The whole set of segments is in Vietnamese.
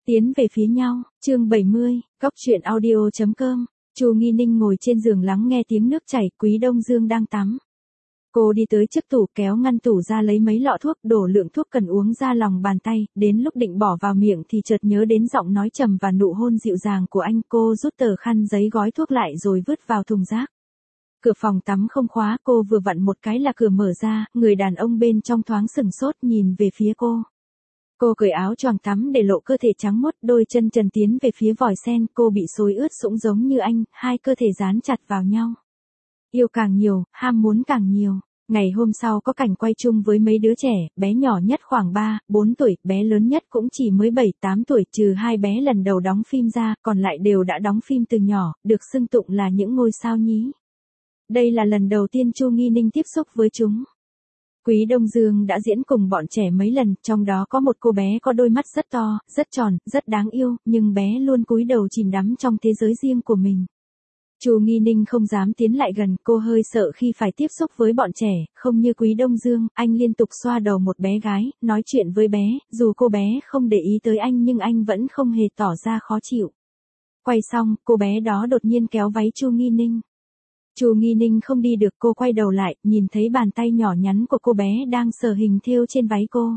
Tiến về phía nhau, chương 70, góc chuyện audio.com. Chu Nghi Ninh ngồi trên giường lắng nghe tiếng nước chảy, Quý Đông Dương đang tắm. Cô đi tới trước tủ kéo ngăn tủ ra lấy mấy lọ thuốc, đổ lượng thuốc cần uống ra lòng bàn tay, đến lúc định bỏ vào miệng thì chợt nhớ đến giọng nói trầm và nụ hôn dịu dàng của anh. Cô rút tờ khăn giấy gói thuốc lại rồi vứt vào thùng rác. Cửa phòng tắm không khóa, cô vừa vặn một cái là cửa mở ra, người đàn ông bên trong thoáng sửng sốt nhìn về phía cô. Cô cởi áo choàng tắm để lộ cơ thể trắng muốt, đôi chân trần tiến về phía vòi sen, cô bị xối ướt sũng giống như anh, hai cơ thể dán chặt vào nhau. Yêu càng nhiều, ham muốn càng nhiều. Ngày hôm sau có cảnh quay chung với mấy đứa trẻ, bé nhỏ nhất khoảng 3, 4 tuổi, bé lớn nhất cũng chỉ mới 7, 8 tuổi, trừ hai bé lần đầu đóng phim ra, còn lại đều đã đóng phim từ nhỏ, được xưng tụng là những ngôi sao nhí. Đây là lần đầu tiên Chu Nghi Ninh tiếp xúc với chúng. Quý Đông Dương đã diễn cùng bọn trẻ mấy lần, trong đó có một cô bé có đôi mắt rất to, rất tròn, rất đáng yêu, nhưng bé luôn cúi đầu chìm đắm trong thế giới riêng của mình. Chu Nghi Ninh không dám tiến lại gần, cô hơi sợ khi phải tiếp xúc với bọn trẻ, không như Quý Đông Dương, anh liên tục xoa đầu một bé gái, nói chuyện với bé, dù cô bé không để ý tới anh nhưng anh vẫn không hề tỏ ra khó chịu. Quay xong, cô bé đó đột nhiên kéo váy Chu Nghi Ninh. Chu Nghi Ninh không đi được, cô quay đầu lại, nhìn thấy bàn tay nhỏ nhắn của cô bé đang sờ hình thêu trên váy cô.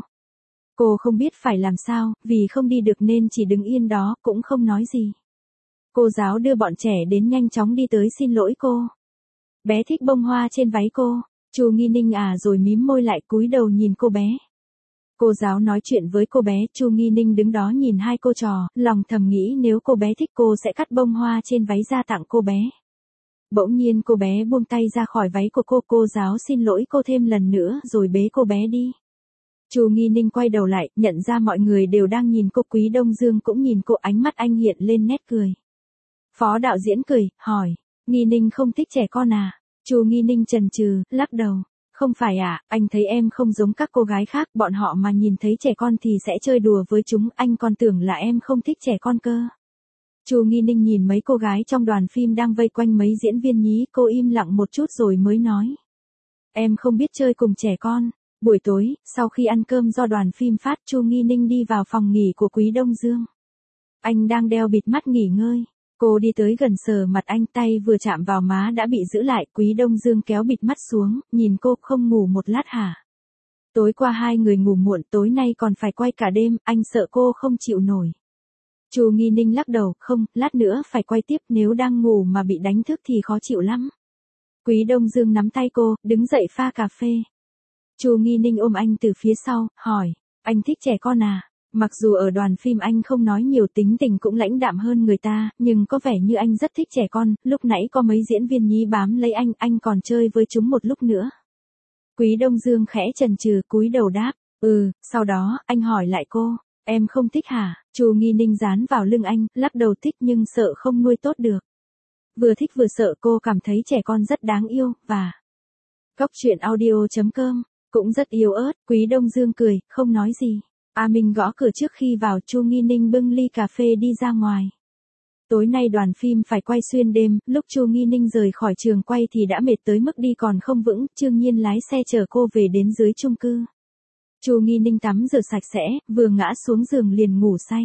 Cô không biết phải làm sao, vì không đi được nên chỉ đứng yên đó, cũng không nói gì. Cô giáo đưa bọn trẻ đến nhanh chóng đi tới xin lỗi cô. Bé thích bông hoa trên váy cô. Chu Nghi Ninh rồi mím môi lại, cúi đầu nhìn cô bé. Cô giáo nói chuyện với cô bé, Chu Nghi Ninh đứng đó nhìn hai cô trò, lòng thầm nghĩ nếu cô bé thích cô sẽ cắt bông hoa trên váy ra tặng cô bé. Bỗng nhiên cô bé buông tay ra khỏi váy của cô giáo xin lỗi cô thêm lần nữa rồi bế cô bé đi. Chu Nghi Ninh quay đầu lại, nhận ra mọi người đều đang nhìn cô, Quý Đông Dương cũng nhìn cô, ánh mắt anh hiện lên nét cười. Phó đạo diễn cười, hỏi, Nghi Ninh không thích trẻ con à? Chu Nghi Ninh chần chừ, lắc đầu. Không phải anh thấy em không giống các cô gái khác, bọn họ mà nhìn thấy trẻ con thì sẽ chơi đùa với chúng, anh còn tưởng là em không thích trẻ con cơ. Chu Nghi Ninh nhìn mấy cô gái trong đoàn phim đang vây quanh mấy diễn viên nhí, cô im lặng một chút rồi mới nói. Em không biết chơi cùng trẻ con. Buổi tối, sau khi ăn cơm do đoàn phim phát, Chu Nghi Ninh đi vào phòng nghỉ của Quý Đông Dương. Anh đang đeo bịt mắt nghỉ ngơi. Cô đi tới gần sờ mặt anh, tay vừa chạm vào má đã bị giữ lại, Quý Đông Dương kéo bịt mắt xuống, nhìn cô, không ngủ một lát hả? Tối qua hai người ngủ muộn, tối nay còn phải quay cả đêm, anh sợ cô không chịu nổi. Chu Nghi Ninh lắc đầu, không, lát nữa phải quay tiếp, nếu đang ngủ mà bị đánh thức thì khó chịu lắm. Quý Đông Dương nắm tay cô, đứng dậy pha cà phê. Chu Nghi Ninh ôm anh từ phía sau, hỏi, anh thích trẻ con à? Mặc dù ở đoàn phim anh không nói nhiều, tính tình cũng lãnh đạm hơn người ta, nhưng có vẻ như anh rất thích trẻ con, lúc nãy có mấy diễn viên nhí bám lấy anh còn chơi với chúng một lúc nữa. Quý Đông Dương khẽ chần chừ, cúi đầu đáp, sau đó, anh hỏi lại cô, em không thích hả? Chu Nghi Ninh dán vào lưng anh, lắc đầu, thích nhưng sợ không nuôi tốt được. Vừa thích vừa sợ, cô cảm thấy trẻ con rất đáng yêu, và góc chuyện audio.com cũng rất yếu ớt. Quý Đông Dương cười, không nói gì. A Minh gõ cửa trước khi vào, Chu Nghi Ninh bưng ly cà phê đi ra ngoài. Tối nay đoàn phim phải quay xuyên đêm, lúc Chu Nghi Ninh rời khỏi trường quay thì đã mệt tới mức đi còn không vững, Trương Nhiên lái xe chở cô về đến dưới chung cư. Chu Nghi Ninh tắm rửa sạch sẽ, vừa ngã xuống giường liền ngủ say.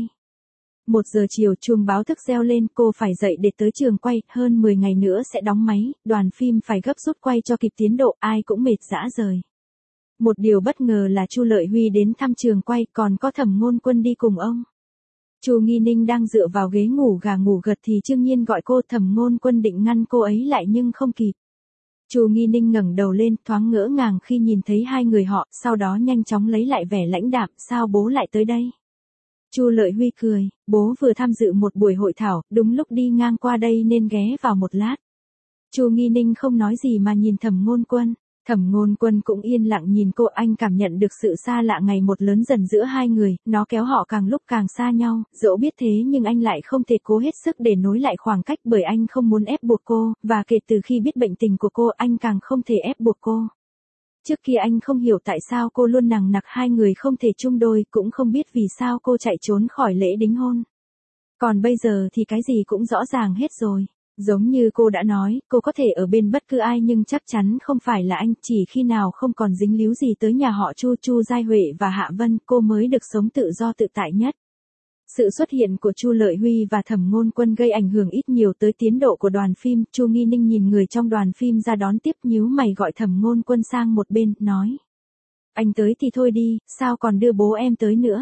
1 giờ chiều chuông báo thức reo lên, cô phải dậy để tới trường quay, hơn 10 ngày nữa sẽ đóng máy, đoàn phim phải gấp rút quay cho kịp tiến độ, ai cũng mệt rã rời. Một điều bất ngờ là Chu Lợi Huy đến thăm trường quay, còn có Thẩm Ngôn Quân đi cùng ông. Chu Nghi Ninh đang dựa vào ghế ngủ gà ngủ gật thì Trương Nhiên gọi cô, Thẩm Ngôn Quân định ngăn cô ấy lại nhưng không kịp. Chu Nghi Ninh ngẩng đầu lên, thoáng ngỡ ngàng khi nhìn thấy hai người họ, sau đó nhanh chóng lấy lại vẻ lãnh đạm, sao bố lại tới đây? Chu Lợi Huy cười, bố vừa tham dự một buổi hội thảo, đúng lúc đi ngang qua đây nên ghé vào một lát. Chu Nghi Ninh không nói gì mà nhìn Thẩm Ngôn Quân. Thẩm Ngôn Quân cũng yên lặng nhìn cô, anh cảm nhận được sự xa lạ ngày một lớn dần giữa hai người, nó kéo họ càng lúc càng xa nhau, dẫu biết thế nhưng anh lại không thể cố hết sức để nối lại khoảng cách bởi anh không muốn ép buộc cô, và kể từ khi biết bệnh tình của cô anh càng không thể ép buộc cô. Trước kia anh không hiểu tại sao cô luôn nằng nặc hai người không thể chung đôi, cũng không biết vì sao cô chạy trốn khỏi lễ đính hôn. Còn bây giờ thì cái gì cũng rõ ràng hết rồi. Giống như cô đã nói, cô có thể ở bên bất cứ ai nhưng chắc chắn không phải là anh, chỉ khi nào không còn dính líu gì tới nhà họ Chu, Chu Giai Huệ và Hạ Vân, cô mới được sống tự do tự tại nhất. Sự xuất hiện của Chu Lợi Huy và Thẩm Ngôn Quân gây ảnh hưởng ít nhiều tới tiến độ của đoàn phim. Chu Nghi Ninh nhìn người trong đoàn phim ra đón tiếp, nhíu mày gọi Thẩm Ngôn Quân sang một bên, nói: Anh tới thì thôi đi, sao còn đưa bố em tới nữa?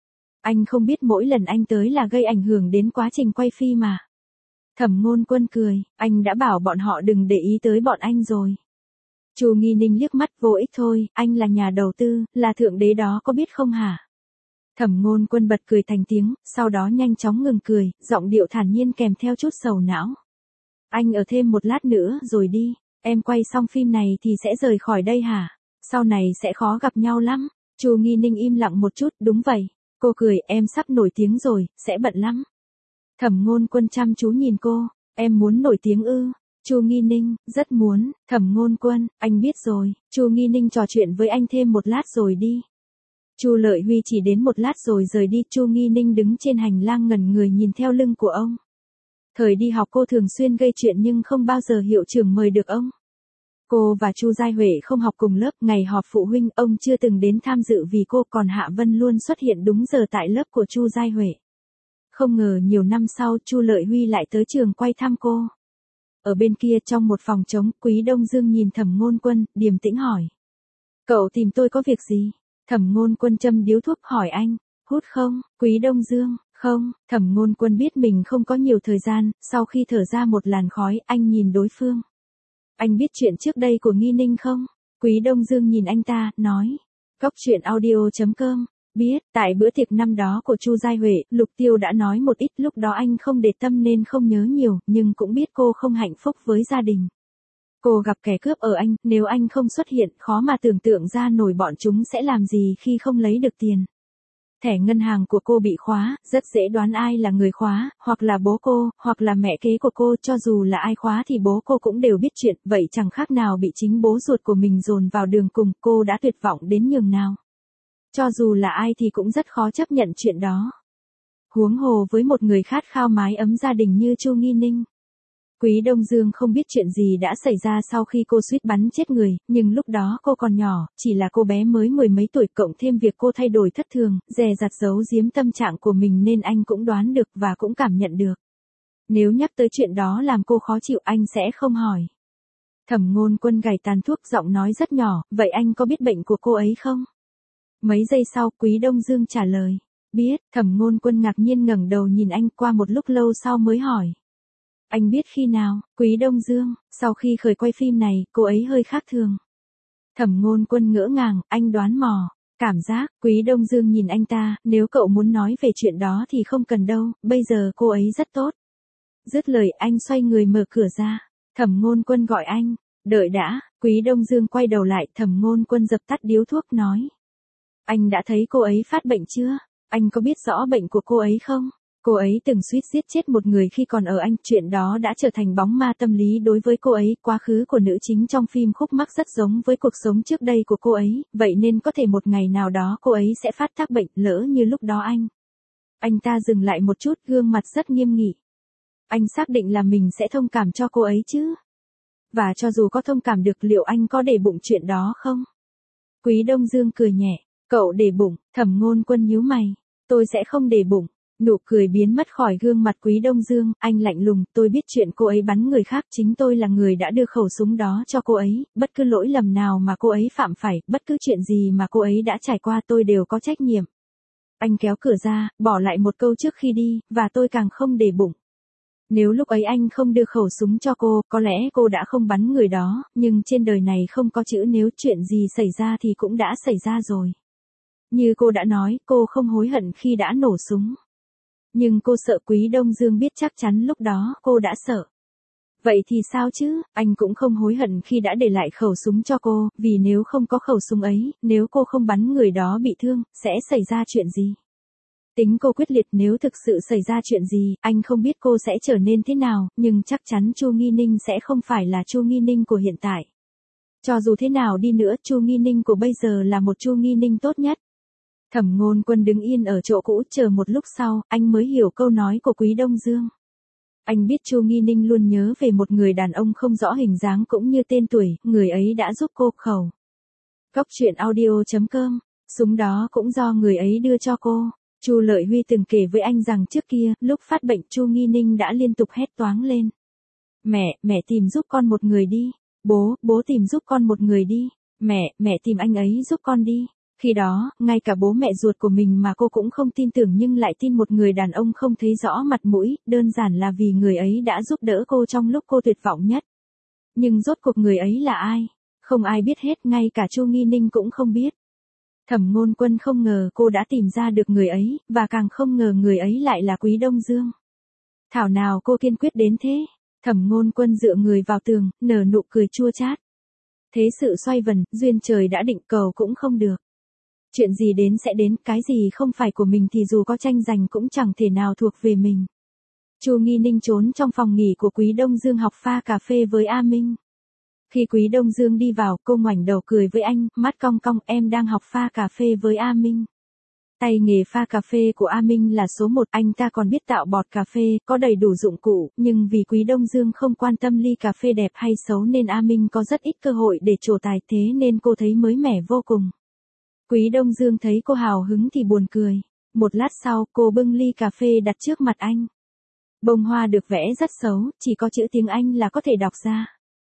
Anh không biết mỗi lần anh tới là gây ảnh hưởng đến quá trình quay phim mà. Thẩm Ngôn Quân cười: Anh đã bảo bọn họ đừng để ý tới bọn anh rồi. Chu Nghi Ninh liếc mắt: Vô ích thôi, anh là nhà đầu tư, là thượng đế đó có biết không hả? Thẩm Ngôn Quân bật cười thành tiếng, sau đó nhanh chóng ngừng cười, giọng điệu thản nhiên kèm theo chút sầu não. Anh ở thêm một lát nữa rồi đi, em quay xong phim này thì sẽ rời khỏi đây hả? Sau này sẽ khó gặp nhau lắm. Chu Nghi Ninh im lặng một chút, đúng vậy. Cô cười: Em sắp nổi tiếng rồi, sẽ bận lắm. Thẩm Ngôn Quân chăm chú nhìn cô: Em muốn nổi tiếng ư? Chu Nghi Ninh: Rất muốn. Thẩm Ngôn Quân: Anh biết rồi. Chu Nghi Ninh trò chuyện với anh thêm một lát rồi đi. Chu Lợi Huy chỉ đến một lát rồi rời đi. Chu Nghi Ninh đứng trên hành lang ngẩn người nhìn theo lưng của ông. Thời đi học cô thường xuyên gây chuyện nhưng không bao giờ hiệu trưởng mời được ông. Cô và Chu Giai Huệ không học cùng lớp, ngày họp phụ huynh ông chưa từng đến tham dự vì cô, còn Hạ Vân luôn xuất hiện đúng giờ tại lớp của Chu Giai Huệ. Không ngờ nhiều năm sau Chu Lợi Huy lại tới trường quay thăm cô. Ở bên kia trong một phòng trống, Quý Đông Dương nhìn Thẩm Ngôn Quân, điềm tĩnh hỏi: Cậu tìm tôi có việc gì? Thẩm Ngôn Quân châm điếu thuốc hỏi anh: Hút không? Quý Đông Dương: Không. Thẩm Ngôn Quân biết mình không có nhiều thời gian, sau khi thở ra một làn khói, anh nhìn đối phương. Anh biết chuyện trước đây của Nghi Ninh không? Quý Đông Dương nhìn anh ta, nói: Cóc truyện audio.com. Biết, tại bữa tiệc năm đó của Chu Giai Huệ, Lục Tiêu đã nói một ít, lúc đó anh không để tâm nên không nhớ nhiều, nhưng cũng biết cô không hạnh phúc với gia đình. Cô gặp kẻ cướp ở anh, nếu anh không xuất hiện, khó mà tưởng tượng ra nổi bọn chúng sẽ làm gì khi không lấy được tiền. Thẻ ngân hàng của cô bị khóa, rất dễ đoán ai là người khóa, hoặc là bố cô, hoặc là mẹ kế của cô, cho dù là ai khóa thì bố cô cũng đều biết chuyện, vậy chẳng khác nào bị chính bố ruột của mình dồn vào đường cùng, cô đã tuyệt vọng đến nhường nào. Cho dù là ai thì cũng rất khó chấp nhận chuyện đó. Huống hồ với một người khát khao mái ấm gia đình như Chu Nghi Ninh. Quý Đông Dương không biết chuyện gì đã xảy ra sau khi cô suýt bắn chết người, nhưng lúc đó cô còn nhỏ, chỉ là cô bé mới mười mấy tuổi, cộng thêm việc cô thay đổi thất thường, dè dặt giấu giếm tâm trạng của mình nên anh cũng đoán được và cũng cảm nhận được. Nếu nhắc tới chuyện đó làm cô khó chịu anh sẽ không hỏi. Thẩm Ngôn Quân gảy tàn thuốc, giọng nói rất nhỏ: Vậy anh có biết bệnh của cô ấy không? Mấy giây sau Quý Đông Dương trả lời: Biết. Thẩm Ngôn Quân ngạc nhiên ngẩng đầu nhìn anh, qua một lúc lâu sau mới hỏi: Anh biết khi nào? Quý Đông Dương: Sau khi khởi quay phim này, cô ấy hơi khác thường. Thẩm Ngôn Quân ngỡ ngàng: Anh đoán mò. Cảm giác. Quý Đông Dương nhìn anh ta: Nếu cậu muốn nói về chuyện đó thì không cần đâu, bây giờ cô ấy rất tốt. Dứt lời anh xoay người mở cửa ra. Thẩm Ngôn Quân gọi anh: Đợi đã. Quý Đông Dương quay đầu lại, Thẩm Ngôn Quân dập tắt điếu thuốc nói: Anh đã thấy cô ấy phát bệnh chưa? Anh có biết rõ bệnh của cô ấy không? Cô ấy từng suýt giết chết một người khi còn ở Anh, chuyện đó đã trở thành bóng ma tâm lý đối với cô ấy, quá khứ của nữ chính trong phim khúc mắc rất giống với cuộc sống trước đây của cô ấy, vậy nên có thể một ngày nào đó cô ấy sẽ phát tác bệnh, lỡ như lúc đó anh. Anh ta dừng lại một chút, gương mặt rất nghiêm nghị. Anh xác định là mình sẽ thông cảm cho cô ấy chứ? Và cho dù có thông cảm được, liệu anh có để bụng chuyện đó không? Quý Đông Dương cười nhẹ: Cậu để bụng? Thẩm Ngôn Quân nhíu mày: Tôi sẽ không để bụng. Nụ cười biến mất khỏi gương mặt Quý Đông Dương, anh lạnh lùng: Tôi biết chuyện cô ấy bắn người khác, chính tôi là người đã đưa khẩu súng đó cho cô ấy, bất cứ lỗi lầm nào mà cô ấy phạm phải, bất cứ chuyện gì mà cô ấy đã trải qua tôi đều có trách nhiệm. Anh kéo cửa ra, bỏ lại một câu trước khi đi: Và tôi càng không để bụng. Nếu lúc ấy anh không đưa khẩu súng cho cô, có lẽ cô đã không bắn người đó, nhưng trên đời này không có chữ nếu, chuyện gì xảy ra thì cũng đã xảy ra rồi. Như cô đã nói, cô không hối hận khi đã nổ súng. Nhưng cô sợ. Quý Đông Dương biết chắc chắn lúc đó cô đã sợ. Vậy thì sao chứ? Anh cũng không hối hận khi đã để lại khẩu súng cho cô, vì nếu không có khẩu súng ấy, nếu cô không bắn người đó bị thương, sẽ xảy ra chuyện gì? Tính cô quyết liệt, nếu thực sự xảy ra chuyện gì, anh không biết cô sẽ trở nên thế nào, nhưng chắc chắn Chu Nghi Ninh sẽ không phải là Chu Nghi Ninh của hiện tại. Cho dù thế nào đi nữa, Chu Nghi Ninh của bây giờ là một Chu Nghi Ninh tốt nhất. Thẩm Ngôn Quân đứng yên ở chỗ cũ, chờ một lúc sau, anh mới hiểu câu nói của Quý Đông Dương. Anh biết Chu Nghi Ninh luôn nhớ về một người đàn ông không rõ hình dáng cũng như tên tuổi, người ấy đã giúp cô khẩu. Cóc truyện audio.com, súng đó cũng do người ấy đưa cho cô. Chu Lợi Huy từng kể với anh rằng trước kia, lúc phát bệnh Chu Nghi Ninh đã liên tục hét toáng lên. Mẹ tìm giúp con một người đi. Bố tìm giúp con một người đi. Mẹ tìm anh ấy giúp con đi. Khi đó, ngay cả bố mẹ ruột của mình mà cô cũng không tin tưởng nhưng lại tin một người đàn ông không thấy rõ mặt mũi, đơn giản là vì người ấy đã giúp đỡ cô trong lúc cô tuyệt vọng nhất. Nhưng rốt cuộc người ấy là ai? Không ai biết hết, ngay cả Chu Nghi Ninh cũng không biết. Thẩm Ngôn Quân không ngờ cô đã tìm ra được người ấy, và càng không ngờ người ấy lại là Quý Đông Dương. Thảo nào cô kiên quyết đến thế? Thẩm Ngôn Quân dựa người vào tường, nở nụ cười chua chát. Thế sự xoay vần, duyên trời đã định, cầu cũng không được. Chuyện gì đến sẽ đến, cái gì không phải của mình thì dù có tranh giành cũng chẳng thể nào thuộc về mình. Chu Nghi Ninh trốn trong phòng nghỉ của Quý Đông Dương học pha cà phê với A Minh. Khi Quý Đông Dương đi vào, cô ngoảnh đầu cười với anh, mắt cong cong, em đang học pha cà phê với A Minh. Tay nghề pha cà phê của A Minh là số 1, anh ta còn biết tạo bọt cà phê, có đầy đủ dụng cụ, nhưng vì Quý Đông Dương không quan tâm ly cà phê đẹp hay xấu nên A Minh có rất ít cơ hội để trổ tài, thế nên cô thấy mới mẻ vô cùng. Quý Đông Dương thấy cô hào hứng thì buồn cười. Một lát sau, cô bưng ly cà phê đặt trước mặt anh. Bông hoa được vẽ rất xấu, chỉ có chữ tiếng Anh là có thể đọc ra.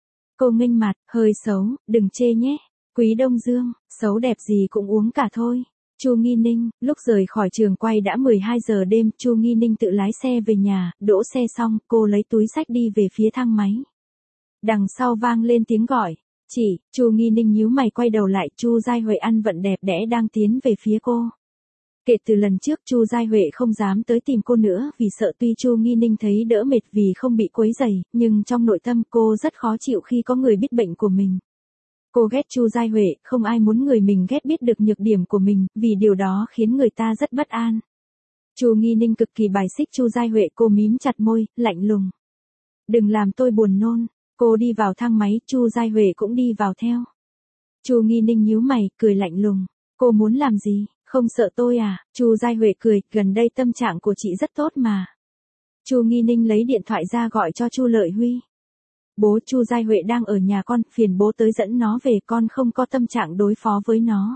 Cô nghênh mặt, hơi xấu, đừng chê nhé. Quý Đông Dương, xấu đẹp gì cũng uống cả thôi. Chu Nghi Ninh, lúc rời khỏi trường quay đã 12 giờ đêm, Chu Nghi Ninh tự lái xe về nhà, đỗ xe xong, cô lấy túi xách đi về phía thang máy. Đằng sau vang lên tiếng gọi. Chị, Chu Nghi Ninh nhíu mày quay đầu lại, Chu Giai Huệ ăn vận đẹp đẽ đang tiến về phía cô. Kể từ lần trước Chu Giai Huệ không dám tới tìm cô nữa vì sợ, tuy Chu Nghi Ninh thấy đỡ mệt vì không bị quấy rầy, nhưng trong nội tâm cô rất khó chịu khi có người biết bệnh của mình. Cô ghét Chu Giai Huệ, không ai muốn người mình ghét biết được nhược điểm của mình, vì điều đó khiến người ta rất bất an. Chu Nghi Ninh cực kỳ bài xích Chu Giai Huệ, cô mím chặt môi, lạnh lùng. Đừng làm tôi buồn nôn. Cô đi vào thang máy, Chu Giai Huệ cũng đi vào theo. Chu Nghi Ninh nhíu mày, cười lạnh lùng. Cô muốn làm gì? Không sợ tôi à? Chu Giai Huệ cười, gần đây tâm trạng của chị rất tốt mà. Chu Nghi Ninh lấy điện thoại ra gọi cho Chu Lợi Huy. Bố, Chu Giai Huệ đang ở nhà con, phiền bố tới dẫn nó về, con không có tâm trạng đối phó với nó.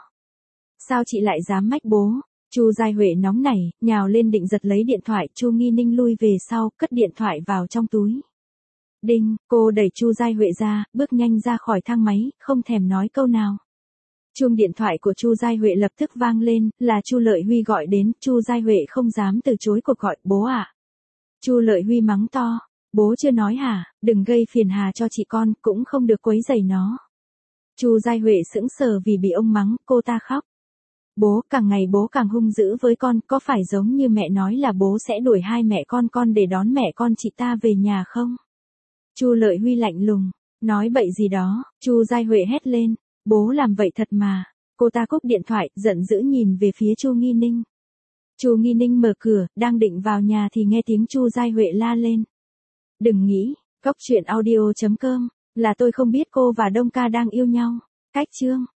Sao chị lại dám mách bố? Chu Giai Huệ nóng nảy, nhào lên định giật lấy điện thoại, Chu Nghi Ninh lui về sau, cất điện thoại vào trong túi. Đinh, cô đẩy Chu Giai Huệ ra, bước nhanh ra khỏi thang máy, không thèm nói câu nào. Chuông điện thoại của Chu Giai Huệ lập tức vang lên, là Chu Lợi Huy gọi đến, Chu Giai Huệ không dám từ chối cuộc gọi, bố à. Chu Lợi Huy mắng to, bố chưa nói hả, đừng gây phiền hà cho chị con, cũng không được quấy rầy nó. Chu Giai Huệ sững sờ vì bị ông mắng, cô ta khóc. Bố, càng ngày bố càng hung dữ với con, có phải giống như mẹ nói là bố sẽ đuổi hai mẹ con để đón mẹ con chị ta về nhà không? Chu Lợi Huy lạnh lùng, nói bậy gì đó. Chu Giai Huệ hét lên, bố làm vậy thật mà. Cô ta cúp điện thoại, giận dữ nhìn về phía Chu Nghi Ninh. Chu Nghi Ninh mở cửa, đang định vào nhà thì nghe tiếng Chu Giai Huệ la lên. Đừng nghĩ, cóc truyện audio.com, là tôi không biết cô và Đông Ca đang yêu nhau. Cách chương.